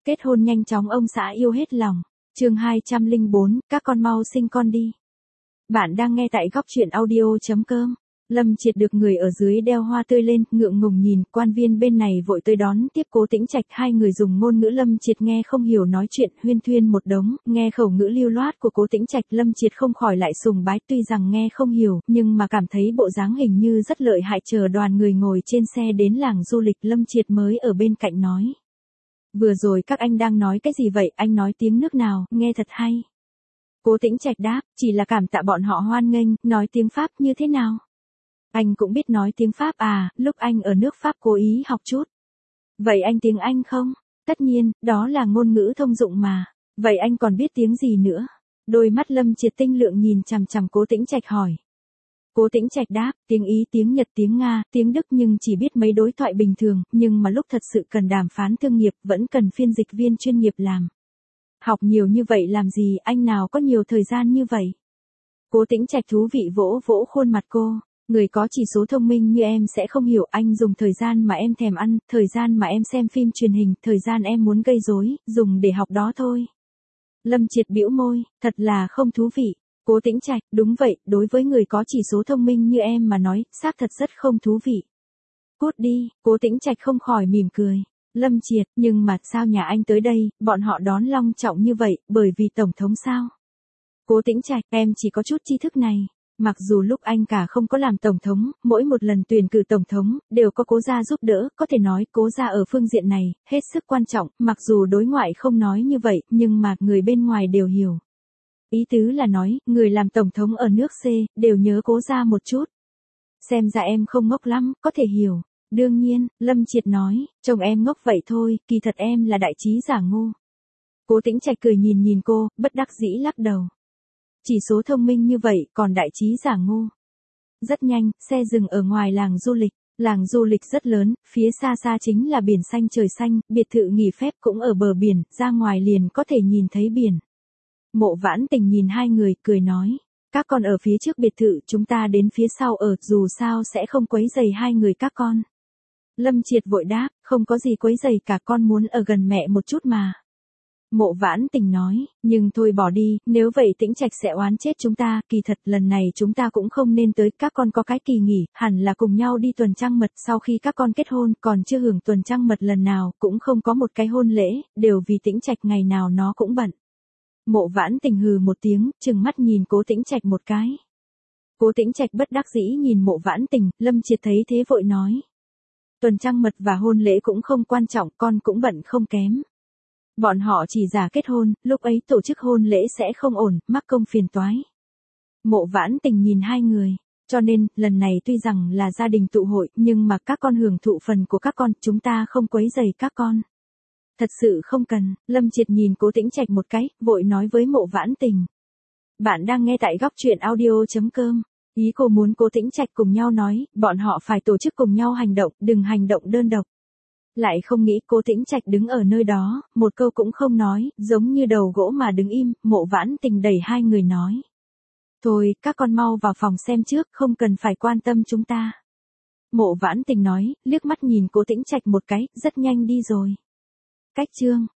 Kết hôn nhanh chóng ông xã yêu hết lòng. Chương 204, các con mau sinh con đi. Bạn đang nghe tại góc truyện audio.com. Lâm Triệt được người ở dưới đeo hoa tươi lên, ngượng ngùng nhìn, quan viên bên này vội tới đón tiếp Cố Tĩnh Trạch, hai người dùng ngôn ngữ Lâm Triệt nghe không hiểu nói chuyện huyên thuyên một đống, nghe khẩu ngữ lưu loát của Cố Tĩnh Trạch, Lâm Triệt không khỏi lại sùng bái, tuy rằng nghe không hiểu, nhưng mà cảm thấy bộ dáng hình như rất lợi hại. Chờ đoàn người ngồi trên xe đến làng du lịch, Lâm Triệt mới ở bên cạnh nói: "Vừa rồi các anh đang nói cái gì vậy, anh nói tiếng nước nào, nghe thật hay." Cố Tĩnh Trạch đáp: "Chỉ là cảm tạ bọn họ hoan nghênh, nói tiếng Pháp như thế nào?" "Anh cũng biết nói tiếng Pháp à, lúc anh ở nước Pháp cố ý học chút." "Vậy anh tiếng Anh không?" "Tất nhiên, đó là ngôn ngữ thông dụng mà." "Vậy anh còn biết tiếng gì nữa?" Đôi mắt Lâm Triệt tinh lượng nhìn chằm chằm Cố Tĩnh Trạch hỏi. Cố Tĩnh Trạch đáp: "Tiếng Ý, tiếng Nhật, tiếng Nga, tiếng Đức, nhưng chỉ biết mấy đối thoại bình thường, nhưng mà lúc thật sự cần đàm phán thương nghiệp, vẫn cần phiên dịch viên chuyên nghiệp làm." "Học nhiều như vậy làm gì, anh nào có nhiều thời gian như vậy?" Cố Tĩnh Trạch thú vị vỗ vỗ khuôn mặt cô. "Người có chỉ số thông minh như em sẽ không hiểu, anh dùng thời gian mà em thèm ăn, thời gian mà em xem phim truyền hình, thời gian em muốn gây rối, dùng để học đó thôi." Lâm Triệt bĩu môi, thật là không thú vị. Cố Tĩnh Trạch: "Đúng vậy, đối với người có chỉ số thông minh như em mà nói, xác thật rất không thú vị." "Cút đi." Cố Tĩnh Trạch không khỏi mỉm cười. Lâm Triệt: "Nhưng mà sao nhà anh tới đây, bọn họ đón long trọng như vậy, bởi vì tổng thống sao?" Cố Tĩnh Trạch: "Em chỉ có chút tri thức này. Mặc dù lúc anh cả không có làm tổng thống, mỗi một lần tuyển cử tổng thống, đều có Cố gia giúp đỡ, có thể nói Cố gia ở phương diện này, hết sức quan trọng, mặc dù đối ngoại không nói như vậy, nhưng mà người bên ngoài đều hiểu. Ý tứ là nói, người làm tổng thống ở nước C, đều nhớ Cố gia một chút. Xem ra em không ngốc lắm, có thể hiểu." "Đương nhiên." Lâm Triệt nói, "Chồng em ngốc vậy thôi, kỳ thật em là đại trí giả ngu." Cố Tĩnh Trạch cười nhìn nhìn cô, bất đắc dĩ lắc đầu. Chỉ số thông minh như vậy, còn đại trí giả ngu. Rất nhanh, xe dừng ở ngoài làng du lịch. Làng du lịch rất lớn, phía xa xa chính là biển xanh trời xanh, biệt thự nghỉ phép cũng ở bờ biển, ra ngoài liền có thể nhìn thấy biển. Mộ Vãn Tình nhìn hai người, cười nói: "Các con ở phía trước biệt thự, chúng ta đến phía sau ở, dù sao sẽ không quấy rầy hai người các con." Lâm Triệt vội đáp: "Không có gì quấy rầy cả, con muốn ở gần mẹ một chút mà." Mộ Vãn Tình nói: "Nhưng thôi bỏ đi, nếu vậy Tĩnh Trạch sẽ oán chết chúng ta, kỳ thật lần này chúng ta cũng không nên tới, các con có cái kỳ nghỉ, hẳn là cùng nhau đi tuần trăng mật, sau khi các con kết hôn, còn chưa hưởng tuần trăng mật lần nào, cũng không có một cái hôn lễ, đều vì Tĩnh Trạch ngày nào nó cũng bận." Mộ Vãn Tình hừ một tiếng, trừng mắt nhìn Cố Tĩnh Trạch một cái. Cố Tĩnh Trạch bất đắc dĩ nhìn Mộ Vãn Tình, Lâm Triệt thấy thế vội nói: "Tuần trăng mật và hôn lễ cũng không quan trọng, con cũng bận không kém. Bọn họ chỉ giả kết hôn, lúc ấy tổ chức hôn lễ sẽ không ổn, mắc công phiền toái." Mộ Vãn Tình nhìn hai người. "Cho nên, lần này tuy rằng là gia đình tụ hội, nhưng mà các con hưởng thụ phần của các con, chúng ta không quấy rầy các con." "Thật sự không cần." Lâm Triệt nhìn Cố Tĩnh Trạch một cái, vội nói với Mộ Vãn Tình. Bạn đang nghe tại góc truyện audio.com. Ý cô muốn Cố Tĩnh Trạch cùng nhau nói, bọn họ phải tổ chức cùng nhau hành động, đừng hành động đơn độc. Lại không nghĩ Cố Tĩnh Trạch đứng ở nơi đó, một câu cũng không nói, giống như đầu gỗ mà đứng im. Mộ Vãn Tình đẩy hai người nói: "Thôi, các con mau vào phòng xem trước, không cần phải quan tâm chúng ta." Mộ Vãn Tình nói, liếc mắt nhìn Cố Tĩnh Trạch một cái, rất nhanh đi rồi. Cách chương